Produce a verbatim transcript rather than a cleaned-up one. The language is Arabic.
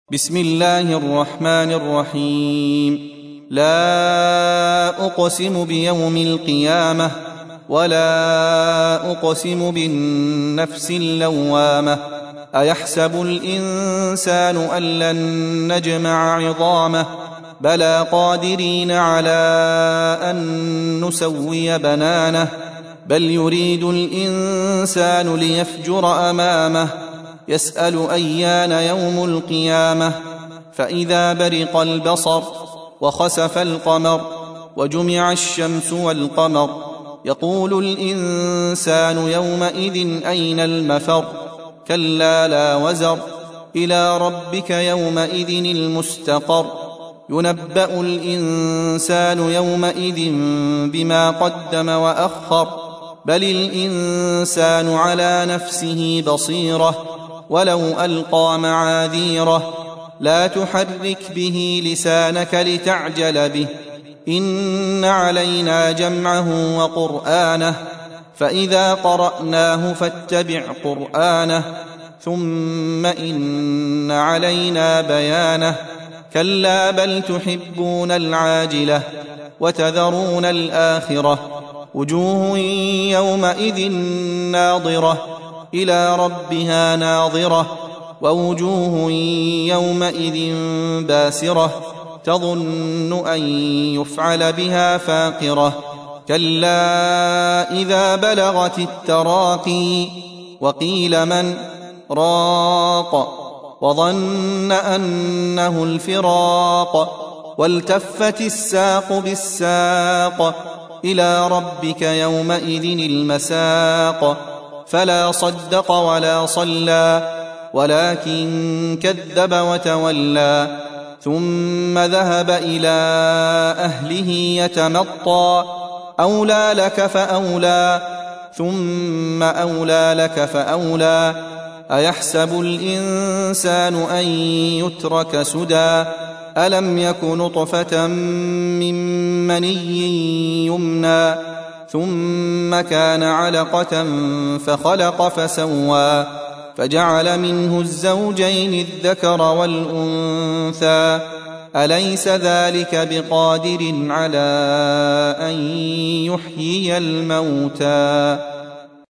بسم الله الرحمن الرحيم. لا أقسم بيوم القيامة ولا أقسم بالنفس اللوامة أيحسب الإنسان أن لن نجمع عظامه بلى قادرين على أن نسوي بنانه بل يريد الإنسان ليفجر أمامه يسأل أيان يوم القيامة فإذا برق البصر وخسف القمر وجمع الشمس والقمر يقول الإنسان يومئذ أين المفر كلا لا وزر إلى ربك يومئذ المستقر ينبأ الإنسان يومئذ بما قدم وأخر بل الإنسان على نفسه بصيرة ولو ألقى معاذيره لا تحرك به لسانك لتعجل به إن علينا جمعه وقرآنه فإذا قرأناه فاتبع قرآنه ثم إن علينا بيانه كلا بل تحبون العاجلة وتذرون الآخرة وجوه يومئذ ناظرة إلى ربها ناظرة ووجوه يومئذ باسرة تظن أن يفعل بها فاقرة كلا إذا بلغت التراقي وقيل من راق وظن أنه الفراق والتفت الساق بالساق إلى ربك يومئذ المساق فلا صدق ولا صلى ولكن كذب وتولى ثم ذهب إلى أهله يتمطى أولى لك فأولى ثم أولى لك فأولى أيحسب الإنسان أن يترك سدى ألم يك نطفة من مني يمنى ثم كان علقة فخلق فسوى فجعل منه الزوجين الذكر والأنثى أليس ذلك بقادر على أن يحيي الموتى